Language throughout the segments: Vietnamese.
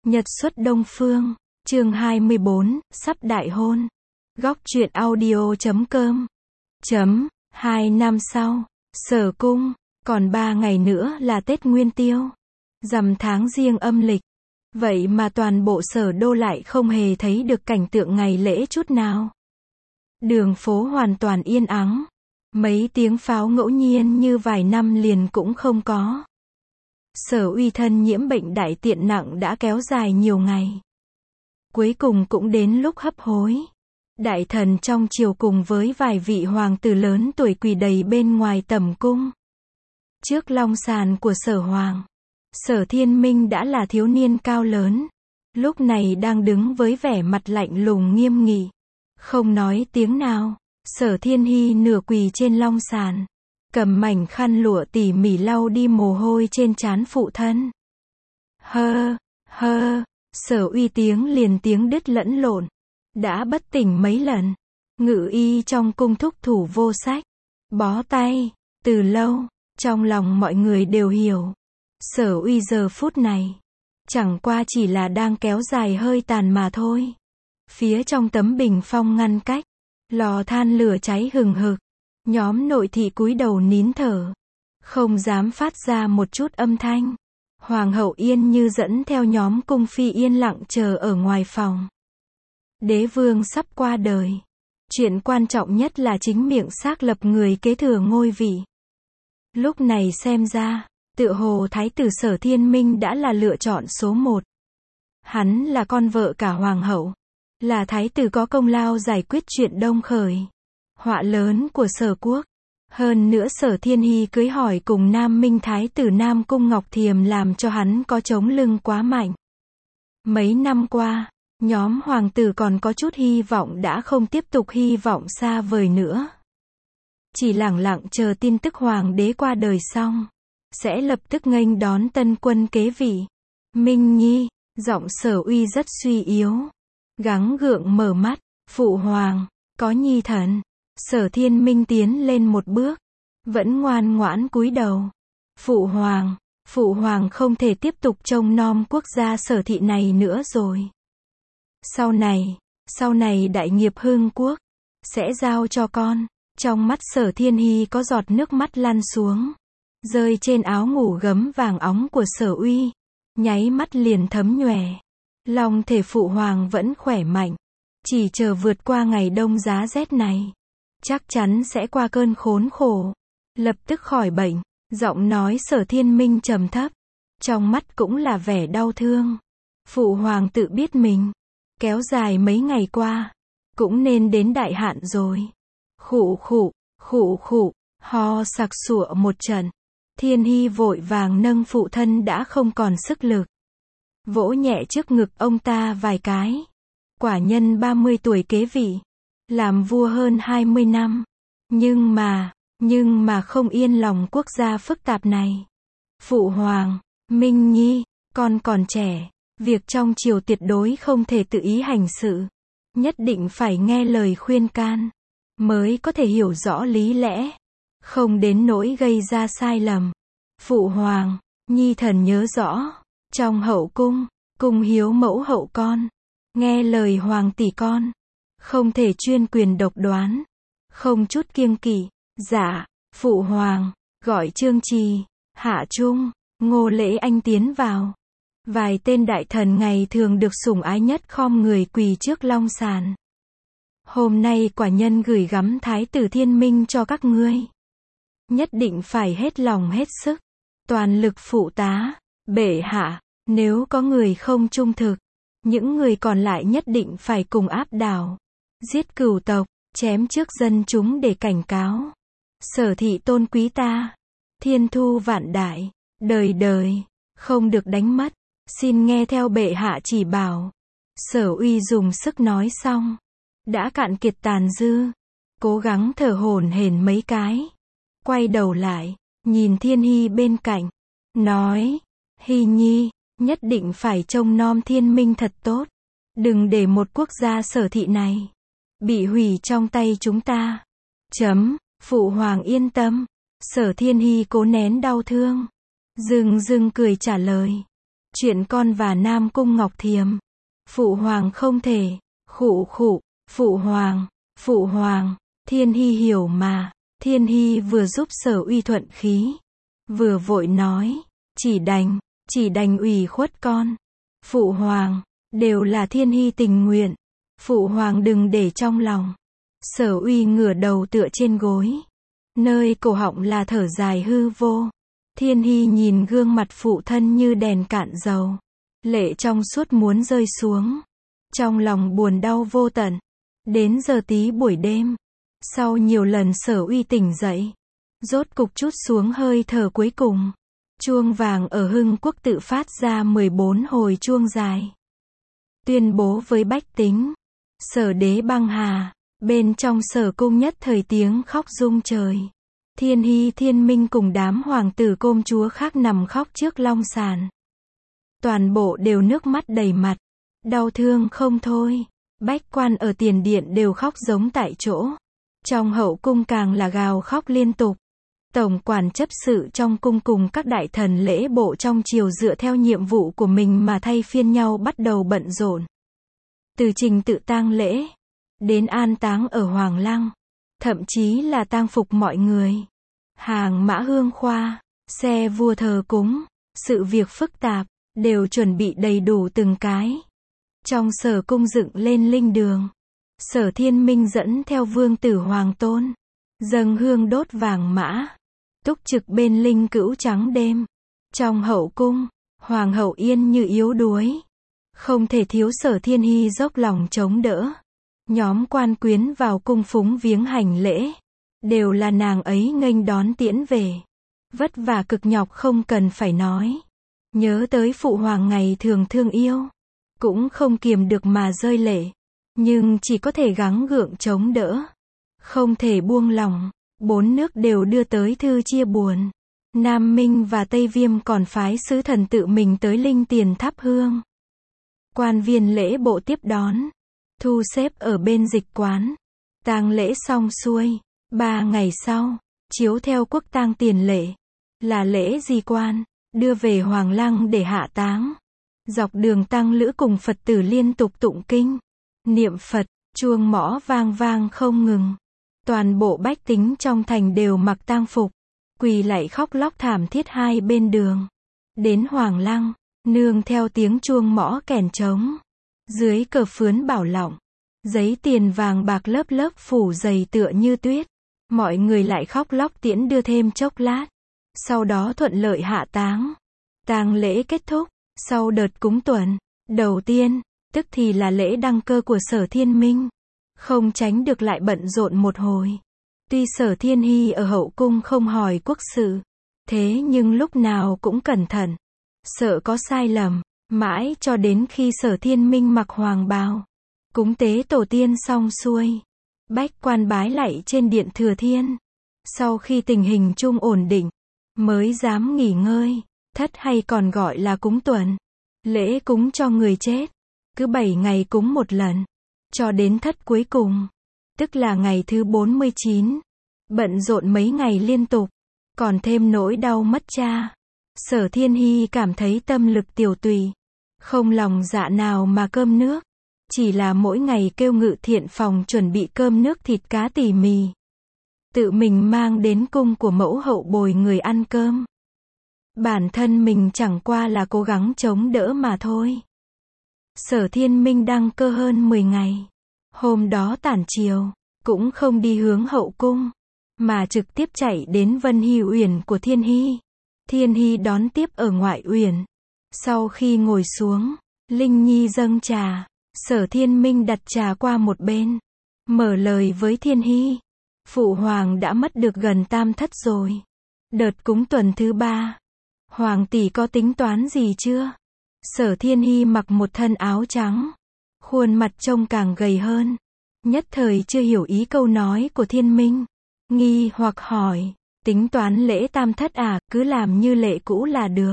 Nhật xuất Đông Phương, chương 24, sắp đại hôn. Góc truyện audio.com. 2 năm sau, Sở Cung, còn 3 ngày nữa là Tết Nguyên Tiêu. Rằm tháng Giêng âm lịch. Vậy mà toàn bộ Sở Đô lại không hề thấy được cảnh tượng ngày lễ chút nào. Đường phố hoàn toàn yên ắng. Mấy tiếng pháo ngẫu nhiên như vài năm liền cũng không có. Sở Uy thân nhiễm bệnh đại tiện nặng đã kéo dài nhiều ngày. Cuối cùng cũng đến lúc hấp hối. Đại thần trong triều cùng với vài vị hoàng tử lớn tuổi quỳ đầy bên ngoài tẩm cung. Trước long sàn của Sở Hoàng, Sở Thiên Minh đã là thiếu niên cao lớn. Lúc này đang đứng với vẻ mặt lạnh lùng nghiêm nghị. Không nói tiếng nào, Sở Thiên Hy nửa quỳ trên long sàn. Cầm mảnh khăn lụa tỉ mỉ lau đi mồ hôi trên trán phụ thân. Sở Uy tiếng liền tiếng đứt lẫn lộn. Đã bất tỉnh mấy lần. Ngự y trong cung thúc thủ vô sách. Bó tay. Từ lâu, trong lòng mọi người đều hiểu. Sở Uy giờ phút này, chẳng qua chỉ là đang kéo dài hơi tàn mà thôi. Phía trong tấm bình phong ngăn cách, lò than lửa cháy hừng hực. Nhóm nội thị cúi đầu nín thở, không dám phát ra một chút âm thanh. Hoàng hậu Yên Như dẫn theo nhóm cung phi yên lặng chờ ở ngoài phòng. Đế vương sắp qua đời. Chuyện quan trọng nhất là chính miệng xác lập người kế thừa ngôi vị. Lúc này xem ra, tựa hồ thái tử Sở Thiên Minh đã là lựa chọn số 1. Hắn là con vợ cả hoàng hậu, là thái tử có công lao giải quyết chuyện Đông Khởi, họa lớn của Sở quốc. Hơn nữa Sở Thiên Hy cưới hỏi cùng Nam Minh thái tử Nam Cung Ngọc Thiềm làm cho hắn có chống lưng quá mạnh. Mấy năm qua, nhóm hoàng tử còn có chút hy vọng đã không tiếp tục hy vọng xa vời nữa. Chỉ lẳng lặng chờ tin tức hoàng đế qua đời xong, sẽ lập tức nghênh đón tân quân kế vị. Minh Nhi, giọng Sở Uy rất suy yếu. Gắng gượng mở mắt, phụ hoàng, có nhi thần. Sở Thiên Minh tiến lên một bước, vẫn ngoan ngoãn cúi đầu. Phụ hoàng không thể tiếp tục trông nom quốc gia Sở thị này nữa rồi. Sau này đại nghiệp hưng quốc, sẽ giao cho con. Trong mắt Sở Thiên Hy có giọt nước mắt lăn xuống, rơi trên áo ngủ gấm vàng óng của Sở Uy. Nháy mắt liền thấm nhòe. Long thể phụ hoàng vẫn khỏe mạnh. Chỉ chờ vượt qua ngày đông giá rét này, chắc chắn sẽ qua cơn khốn khổ. Lập tức khỏi bệnh. Giọng nói Sở Thiên Minh trầm thấp, trong mắt cũng là vẻ đau thương. Phụ hoàng tự biết mình kéo dài mấy ngày qua, cũng nên đến đại hạn rồi. Khụ, ho sặc sụa một trận. Thiên Hy vội vàng nâng phụ thân đã không còn sức lực, vỗ nhẹ trước ngực ông ta vài cái. Quả nhân 30 tuổi kế vị, làm vua hơn 20 năm. Nhưng mà không yên lòng quốc gia phức tạp này. Phụ hoàng, Minh Nhi, con còn trẻ, việc trong triều tuyệt đối không thể tự ý hành sự. Nhất định phải nghe lời khuyên can, mới có thể hiểu rõ lý lẽ, không đến nỗi gây ra sai lầm. Phụ hoàng, Nhi thần nhớ rõ, trong hậu cung, cung hiếu mẫu hậu con, nghe lời hoàng tỷ con, không thể chuyên quyền độc đoán, không chút kiêng kỵ. Dạ, phụ hoàng. Gọi Trương Trì, Hạ Trung, Ngô Lễ Anh tiến vào. Vài tên đại thần ngày thường được sủng ái nhất khom người quỳ trước long sàn. Hôm nay quả nhân gửi gắm thái tử Thiên Minh cho các ngươi. Nhất định phải hết lòng hết sức, toàn lực phụ tá. Bệ hạ, nếu có người không trung thực, những người còn lại nhất định phải cùng áp đảo, giết cửu tộc, chém trước dân chúng để cảnh cáo. Sở thị tôn quý ta, thiên thu vạn đại, đời đời, không được đánh mất. Xin nghe theo bệ hạ chỉ bảo. Sở Uy dùng sức nói xong, đã cạn kiệt tàn dư, cố gắng thở hổn hển mấy cái. Quay đầu lại, nhìn Thiên Hy bên cạnh, nói, Hy Nhi, nhất định phải trông nom Thiên Minh thật tốt. Đừng để một quốc gia Sở thị này bị hủy trong tay chúng ta. Phụ hoàng yên tâm. Sở Thiên Hy cố nén đau thương, dưng cười trả lời. Chuyện con và Nam Cung Ngọc Thiềm. Phụ hoàng không thể. Khụ khụ. Phụ hoàng. Thiên Hy hiểu mà. Thiên Hy vừa giúp Sở Uy thuận khí, vừa vội nói, chỉ đành ủy khuất con. Phụ hoàng, đều là Thiên Hy tình nguyện. Phụ hoàng đừng để trong lòng. Sở Uy ngửa đầu tựa trên gối. Nơi cổ họng là thở dài hư vô. Thiên Hy nhìn gương mặt phụ thân như đèn cạn dầu. Lệ trong suốt muốn rơi xuống. Trong lòng buồn đau vô tận. Đến giờ tí buổi đêm, sau nhiều lần Sở Uy tỉnh dậy, rốt cục trút xuống hơi thở cuối cùng. Chuông vàng ở Hưng Quốc tự phát ra 14 hồi chuông dài. Tuyên bố với bách tính. Sở đế băng hà. Bên trong Sở cung nhất thời tiếng khóc rung trời. Thiên Hy Thiên Minh cùng đám hoàng tử công chúa khác nằm khóc trước long sàn. Toàn bộ đều nước mắt đầy mặt. Đau thương không thôi. Bách quan ở tiền điện đều khóc giống tại chỗ. Trong hậu cung càng là gào khóc liên tục. Tổng quản chấp sự trong cung cùng các đại thần lễ bộ trong triều dựa theo nhiệm vụ của mình mà thay phiên nhau bắt đầu bận rộn. Từ trình tự tang lễ, đến an táng ở Hoàng Lăng, thậm chí là tang phục mọi người. Hàng mã hương khoa, xe vua thờ cúng, sự việc phức tạp, đều chuẩn bị đầy đủ từng cái. Trong Sở cung dựng lên linh đường. Sở Thiên Minh dẫn theo vương tử hoàng tôn, dâng hương đốt vàng mã, túc trực bên linh cữu trắng đêm. Trong hậu cung, hoàng hậu yên như yếu đuối, không thể thiếu Sở Thiên Hy dốc lòng chống đỡ. Nhóm quan quyến vào cung phúng viếng hành lễ, đều là nàng ấy nghênh đón tiễn về. Vất vả cực nhọc không cần phải nói. Nhớ tới phụ hoàng ngày thường thương yêu, cũng không kiềm được mà rơi lệ. Nhưng chỉ có thể gắng gượng chống đỡ. Không thể buông lỏng. 4 nước đều đưa tới thư chia buồn. Nam Minh và Tây Viêm còn phái sứ thần tự mình tới linh tiền thắp hương. Quan viên lễ bộ tiếp đón, thu xếp ở bên dịch quán. Tang lễ xong xuôi, 3 ngày sau, chiếu theo quốc tang tiền lệ, là lễ di quan, đưa về Hoàng Lăng để hạ táng. Dọc đường tăng lữ cùng Phật tử liên tục tụng kinh, niệm Phật, chuông mõ vang vang không ngừng. Toàn bộ bách tính trong thành đều mặc tang phục, quỳ lạy khóc lóc thảm thiết hai bên đường. Đến Hoàng Lăng, nương theo tiếng chuông mõ kèn trống, dưới cờ phướn bảo lọng, giấy tiền vàng bạc lớp lớp phủ dày tựa như tuyết. Mọi người lại khóc lóc tiễn đưa thêm chốc lát, sau đó thuận lợi hạ táng. Tang lễ kết thúc, sau đợt cúng tuần đầu tiên, tức thì là lễ đăng cơ của Sở Thiên Minh, không tránh được lại bận rộn một hồi. Tuy Sở Thiên Hy ở hậu cung không hỏi quốc sự, thế nhưng lúc nào cũng cẩn thận, sợ có sai lầm. Mãi cho đến khi Sở Thiên Minh mặc hoàng bào, cúng tế tổ tiên xong xuôi, bách quan bái lạy trên điện Thừa Thiên. Sau khi tình hình chung ổn định, mới dám nghỉ ngơi. Thất hay còn gọi là cúng tuần, lễ cúng cho người chết, cứ 7 ngày cúng một lần, cho đến thất cuối cùng, tức là ngày thứ 49. Bận rộn mấy ngày liên tục, còn thêm nỗi đau mất cha. Sở Thiên Hy cảm thấy tâm lực tiểu tùy, không lòng dạ nào mà cơm nước, chỉ là mỗi ngày kêu Ngự Thiện phòng chuẩn bị cơm nước thịt cá tỉ mì, tự mình mang đến cung của mẫu hậu bồi người ăn cơm. Bản thân mình chẳng qua là cố gắng chống đỡ mà thôi. Sở Thiên Minh đăng cơ hơn 10 ngày. Hôm đó tản chiều, cũng không đi hướng hậu cung, mà trực tiếp chạy đến Vân Hy Uyển của Thiên Hy. Thiên Hy đón tiếp ở ngoại uyển. Sau khi ngồi xuống, Linh Nhi dâng trà. Sở Thiên Minh đặt trà qua một bên, mở lời với Thiên Hy. Phụ hoàng đã mất được gần tam thất rồi. Đợt cúng tuần thứ 3, hoàng tỷ có tính toán gì chưa? Sở Thiên Hy mặc một thân áo trắng, khuôn mặt trông càng gầy hơn. Nhất thời chưa hiểu ý câu nói của Thiên Minh, nghi hoặc hỏi, tính toán lễ tam thất à, cứ làm như lệ cũ là được.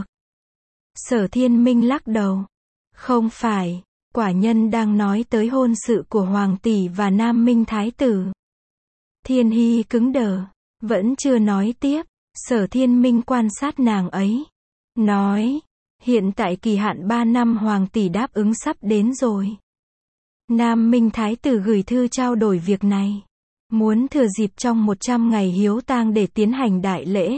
Sở Thiên Minh lắc đầu, không phải, quả nhân đang nói tới hôn sự của hoàng tỷ và Nam Minh thái tử. Thiên Hy cứng đờ, vẫn chưa nói tiếp. Sở Thiên Minh quan sát nàng ấy, nói, Hiện tại kỳ hạn 3 năm hoàng tỷ đáp ứng sắp đến rồi. Nam Minh Thái tử gửi thư trao đổi việc này. Muốn thừa dịp trong 100 ngày hiếu tang để tiến hành đại lễ.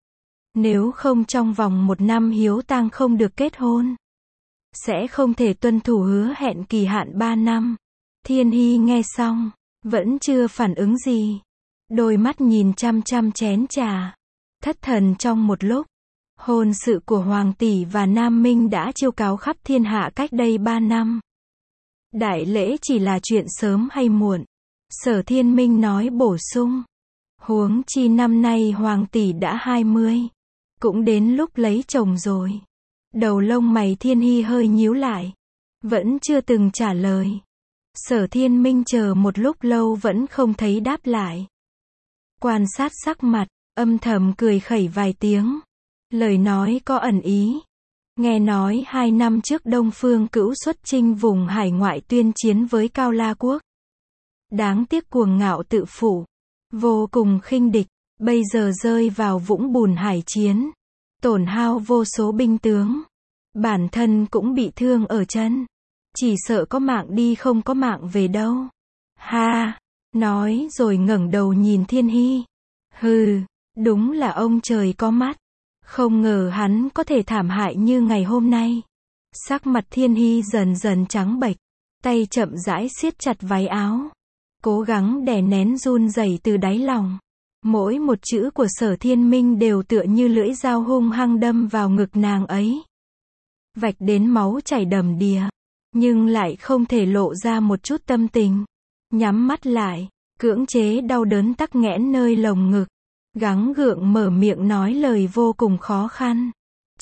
Nếu không trong vòng 1 năm hiếu tang không được kết hôn, sẽ không thể tuân thủ hứa hẹn kỳ hạn 3 năm. Thiên Hy nghe xong, vẫn chưa phản ứng gì. Đôi mắt nhìn chăm chăm chén trà. Thất thần trong một lúc. Hôn sự của Hoàng tỷ và Nam Minh đã chiêu cáo khắp thiên hạ cách đây 3 năm. Đại lễ chỉ là chuyện sớm hay muộn. Sở Thiên Minh nói bổ sung. Huống chi năm nay Hoàng tỷ đã 20. Cũng đến lúc lấy chồng rồi. Đầu lông mày Thiên Hy hơi nhíu lại. Vẫn chưa từng trả lời. Sở Thiên Minh chờ một lúc lâu vẫn không thấy đáp lại. Quan sát sắc mặt, âm thầm cười khẩy vài tiếng. Lời nói có ẩn ý. Nghe nói 2 năm trước Đông Phương Cữu xuất chinh vùng hải ngoại tuyên chiến với Cao La Quốc. Đáng tiếc cuồng ngạo tự phụ, vô cùng khinh địch, bây giờ rơi vào vũng bùn hải chiến. Tổn hao vô số binh tướng. Bản thân cũng bị thương ở chân. Chỉ sợ có mạng đi không có mạng về đâu. Ha! Nói rồi ngẩng đầu nhìn Thiên Hy. Hừ! Đúng là ông trời có mắt. Không ngờ hắn có thể thảm hại như ngày hôm nay. Sắc mặt Thiên Hy dần dần trắng bệch. Tay chậm rãi siết chặt váy áo. Cố gắng đè nén run rẩy từ đáy lòng. Mỗi một chữ của Sở Thiên Minh đều tựa như lưỡi dao hung hăng đâm vào ngực nàng ấy. Vạch đến máu chảy đầm đìa. Nhưng lại không thể lộ ra một chút tâm tình. Nhắm mắt lại, cưỡng chế đau đớn tắc nghẽn nơi lồng ngực. Gắng gượng mở miệng nói lời vô cùng khó khăn.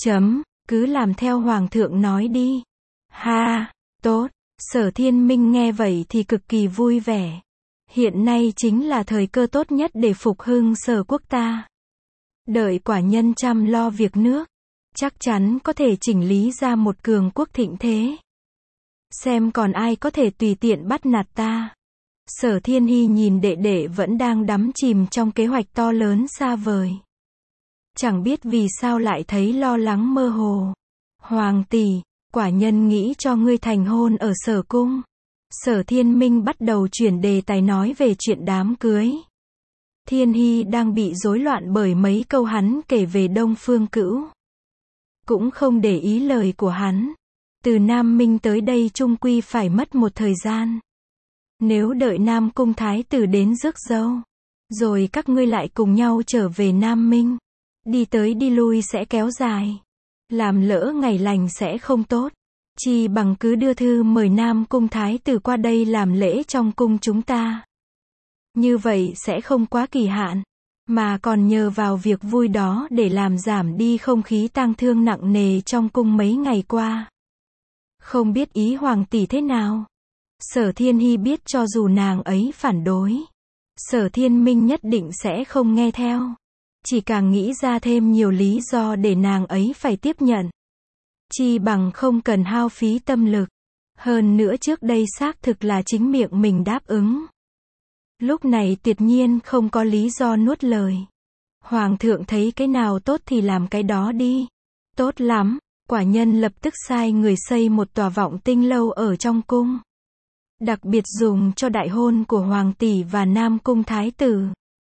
Cứ làm theo Hoàng thượng nói đi. Ha, tốt. Sở Thiên Minh nghe vậy thì cực kỳ vui vẻ. Hiện nay chính là thời cơ tốt nhất để phục hưng Sở quốc ta. Đợi quả nhân chăm lo việc nước, chắc chắn có thể chỉnh lý ra một cường quốc thịnh thế. Xem còn ai có thể tùy tiện bắt nạt ta. Sở Thiên Hy nhìn đệ đệ vẫn đang đắm chìm trong kế hoạch to lớn xa vời. Chẳng biết vì sao lại thấy lo lắng mơ hồ. Hoàng tỷ, quả nhân nghĩ cho ngươi thành hôn ở Sở cung. Sở Thiên Minh bắt đầu chuyển đề tài nói về chuyện đám cưới. Thiên Hy đang bị rối loạn bởi mấy câu hắn kể về Đông Phương Cữu. Cũng không để ý lời của hắn. Từ Nam Minh tới đây chung quy phải mất một thời gian. Nếu đợi Nam Cung Thái tử đến rước dâu, rồi các ngươi lại cùng nhau trở về Nam Minh, đi tới đi lui sẽ kéo dài. Làm lỡ ngày lành sẽ không tốt. Chi bằng cứ đưa thư mời Nam Cung Thái tử qua đây làm lễ trong cung chúng ta. Như vậy sẽ không quá kỳ hạn, mà còn nhờ vào việc vui đó để làm giảm đi không khí tang thương nặng nề trong cung mấy ngày qua. Không biết ý Hoàng tỷ thế nào? Sở Thiên Hy biết cho dù nàng ấy phản đối, Sở Thiên Minh nhất định sẽ không nghe theo. Chỉ càng nghĩ ra thêm nhiều lý do để nàng ấy phải tiếp nhận. Chi bằng không cần hao phí tâm lực. Hơn nữa trước đây xác thực là chính miệng mình đáp ứng. Lúc này tuyệt nhiên không có lý do nuốt lời. Hoàng thượng thấy cái nào tốt thì làm cái đó đi. Tốt lắm, quả nhân lập tức sai người xây một tòa vọng tinh lâu ở trong cung. Đặc biệt dùng cho đại hôn của Hoàng tỷ và Nam Cung Thái tử.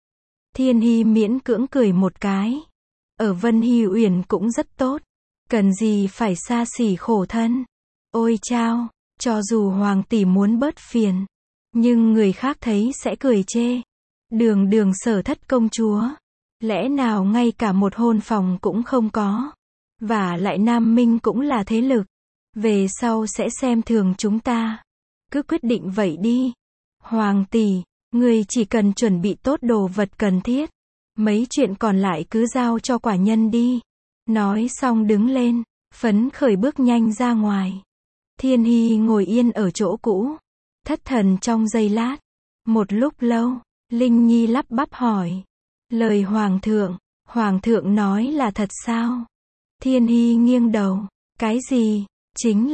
Thiên Hy miễn cưỡng cười một cái. Ở Vân Hy Uyển cũng rất tốt. Cần gì phải xa xỉ khổ thân. Ôi chao, cho dù Hoàng tỷ muốn bớt phiền, nhưng người khác thấy sẽ cười chê. Đường đường Sở thất công chúa, lẽ nào ngay cả một hôn phòng cũng không có. Và lại Nam Minh cũng là thế lực. Về sau sẽ xem thường chúng ta. Cứ quyết định vậy đi. Hoàng tỷ, người chỉ cần chuẩn bị tốt đồ vật cần thiết. Mấy chuyện còn lại cứ giao cho quả nhân đi. Nói xong đứng lên, phấn khởi bước nhanh ra ngoài. Thiên Hy ngồi yên ở chỗ cũ, thất thần trong giây lát. Một lúc lâu, Linh Nhi lắp bắp hỏi. Lời Hoàng thượng nói là thật sao? Thiên Hy nghiêng đầu. Cái gì? Chính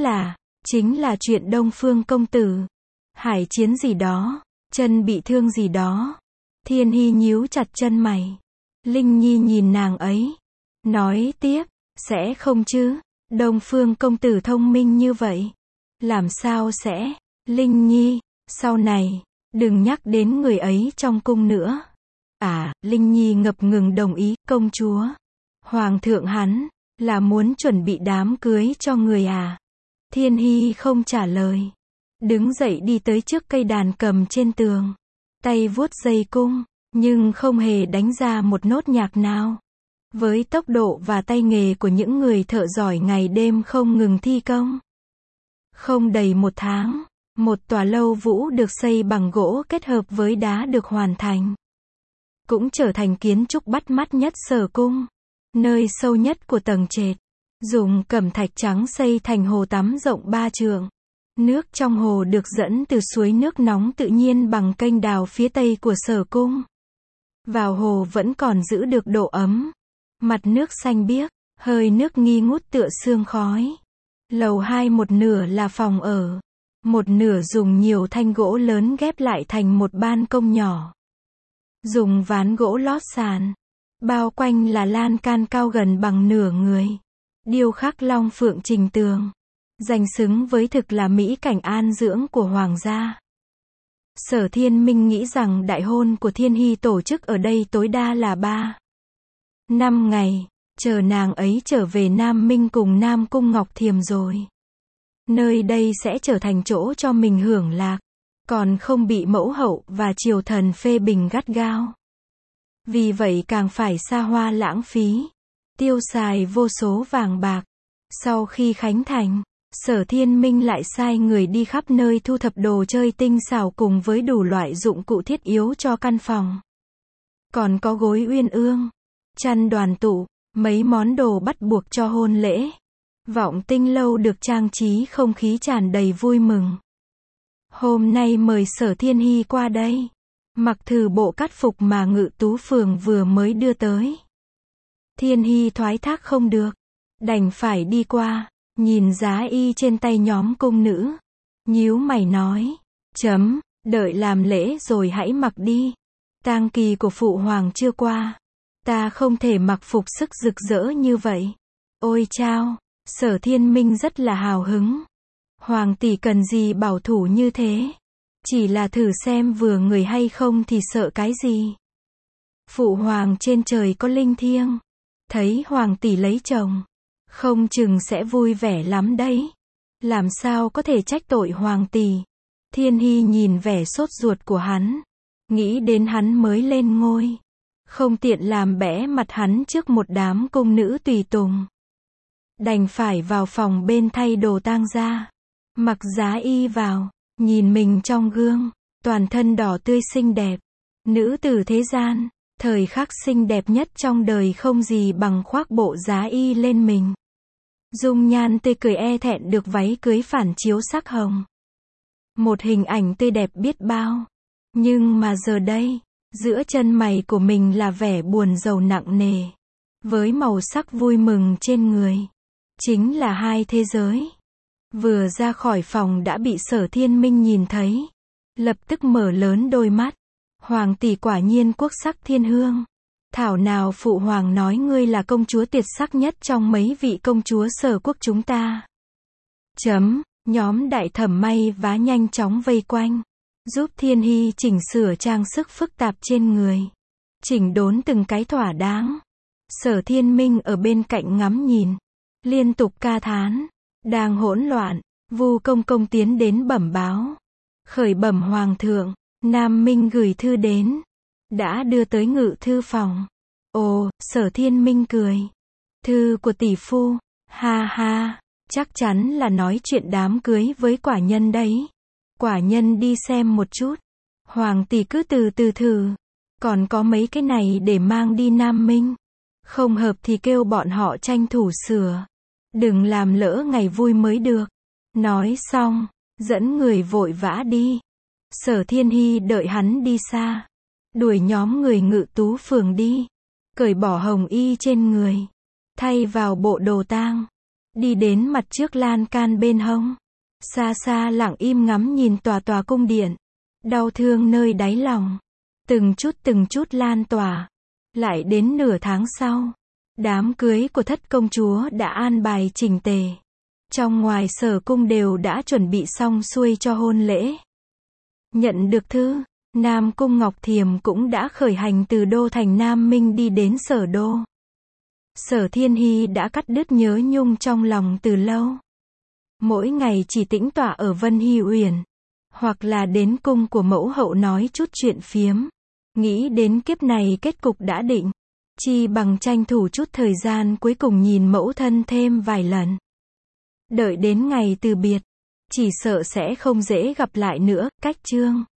là chuyện Đông Phương công tử. Hải chiến gì đó, chân bị thương gì đó. Thiên Hy nhíu chặt chân mày. Linh Nhi nhìn nàng ấy. Nói tiếp, sẽ không chứ? Đông Phương công tử thông minh như vậy. Làm sao sẽ, Linh Nhi, sau này, đừng nhắc đến người ấy trong cung nữa. À, Linh Nhi ngập ngừng đồng ý, công chúa. Hoàng thượng hắn, là muốn chuẩn bị đám cưới cho người à? Thiên Hy không trả lời. Đứng dậy đi tới trước cây đàn cầm trên tường. Tay vuốt dây cung, nhưng không hề đánh ra một nốt nhạc nào. Với tốc độ và tay nghề của những người thợ giỏi ngày đêm không ngừng thi công. Không đầy một tháng, một tòa lâu vũ được xây bằng gỗ kết hợp với đá được hoàn thành. Cũng trở thành kiến trúc bắt mắt nhất Sở cung. Nơi sâu nhất của tầng trệt. Dùng cẩm thạch trắng xây thành hồ tắm rộng 3 trượng. Nước trong hồ được dẫn từ suối nước nóng tự nhiên bằng kênh đào phía tây của Sở cung. Vào hồ vẫn còn giữ được độ ấm. Mặt nước xanh biếc, hơi nước nghi ngút tựa sương khói. Lầu 2 một nửa là phòng ở. Một nửa dùng nhiều thanh gỗ lớn ghép lại thành một ban công nhỏ. Dùng ván gỗ lót sàn. Bao quanh là lan can cao gần bằng nửa người. Điêu khắc long phượng trình tường. Danh xứng với thực là mỹ cảnh an dưỡng của hoàng gia. Sở Thiên Minh nghĩ rằng đại hôn của Thiên Hy tổ chức ở đây tối đa là 3-5 ngày, chờ nàng ấy trở về Nam Minh cùng Nam Cung Ngọc Thiềm rồi. Nơi đây sẽ trở thành chỗ cho mình hưởng lạc, còn không bị mẫu hậu và triều thần phê bình gắt gao. Vì vậy càng phải xa hoa lãng phí, tiêu xài vô số vàng bạc. Sau khi khánh thành, Sở Thiên Minh lại sai người đi khắp nơi thu thập đồ chơi tinh xảo cùng với đủ loại dụng cụ thiết yếu cho căn phòng. Còn có gối uyên ương, chăn đoàn tụ, mấy món đồ bắt buộc cho hôn lễ. Vọng Tinh lâu được trang trí không khí tràn đầy vui mừng. Hôm nay mời Sở Thiên Hy qua đây. Mặc thử bộ cát phục mà Ngự Tú Phường vừa mới đưa tới. Thiên Hy thoái thác không được, đành phải đi qua, nhìn giá y trên tay nhóm cung nữ. Nhíu mày nói, đợi làm lễ rồi hãy mặc đi. Tang kỳ của phụ hoàng chưa qua. Ta không thể mặc phục sức rực rỡ như vậy. Ôi chao, Sở Thiên Minh rất là hào hứng. Hoàng tỷ cần gì bảo thủ như thế? Chỉ là thử xem vừa người hay không thì sợ cái gì? Phụ hoàng trên trời có linh thiêng. Thấy hoàng tỷ lấy chồng, không chừng sẽ vui vẻ lắm đấy. Làm sao có thể trách tội hoàng tỷ? Thiên Hy nhìn vẻ sốt ruột của hắn, nghĩ đến hắn mới lên ngôi, không tiện làm bẽ mặt hắn trước một đám cung nữ tùy tùng. Đành phải vào phòng bên thay đồ tang ra. Mặc giá y vào, nhìn mình trong gương, toàn thân đỏ tươi xinh đẹp. Nữ tử thế gian, thời khắc xinh đẹp nhất trong đời không gì bằng khoác bộ giá y lên mình. Dung nhan tươi cười e thẹn được váy cưới phản chiếu sắc hồng. Một hình ảnh tươi đẹp biết bao. Nhưng mà giờ đây, giữa chân mày của mình là vẻ buồn rầu nặng nề. Với màu sắc vui mừng trên người. Chính là hai thế giới. Vừa ra khỏi phòng đã bị Sở Thiên Minh nhìn thấy. Lập tức mở lớn đôi mắt. Hoàng tỷ quả nhiên quốc sắc thiên hương. Thảo nào phụ hoàng nói ngươi là công chúa tuyệt sắc nhất trong mấy vị công chúa Sở quốc chúng ta. Nhóm đại thẩm may vá nhanh chóng vây quanh. Giúp Thiên Hy chỉnh sửa trang sức phức tạp trên người. Chỉnh đốn từng cái thỏa đáng. Sở Thiên Minh ở bên cạnh ngắm nhìn. Liên tục ca thán. Đang hỗn loạn, Vu công công tiến đến bẩm báo. Khởi bẩm hoàng thượng, Nam Minh gửi thư đến. Đã đưa tới ngự thư phòng. Ồ, Sở Thiên Minh cười. Thư của tỷ phu, ha ha, chắc chắn là nói chuyện đám cưới với quả nhân đấy. Quả nhân đi xem một chút. Hoàng tỷ cứ từ từ thử. Còn có mấy cái này để mang đi Nam Minh. Không hợp thì kêu bọn họ tranh thủ sửa. Đừng làm lỡ ngày vui mới được. Nói xong, dẫn người vội vã đi. Sở Thiên Hy đợi hắn đi xa. Đuổi nhóm người Ngự Tú Phường đi. Cởi bỏ hồng y trên người. Thay vào bộ đồ tang. Đi đến mặt trước lan can bên hông. Xa xa lặng im ngắm nhìn tòa cung điện. Đau thương nơi đáy lòng. Từng chút lan tỏa. Lại đến nửa tháng sau. Đám cưới của thất công chúa đã an bài chỉnh tề. Trong ngoài sở cung đều đã chuẩn bị xong xuôi cho hôn lễ. Nhận được thư, Nam Cung Ngọc Thiềm cũng đã khởi hành từ đô thành Nam Minh đi đến sở đô. Sở Thiên Hy đã cắt đứt nhớ nhung trong lòng từ lâu. Mỗi ngày chỉ tĩnh tọa ở Vân Hy Uyển, hoặc là đến cung của mẫu hậu nói chút chuyện phiếm. Nghĩ đến kiếp này kết cục đã định, chi bằng tranh thủ chút thời gian cuối cùng nhìn mẫu thân thêm vài lần. Đợi đến ngày từ biệt, chỉ sợ sẽ không dễ gặp lại nữa. Cách chương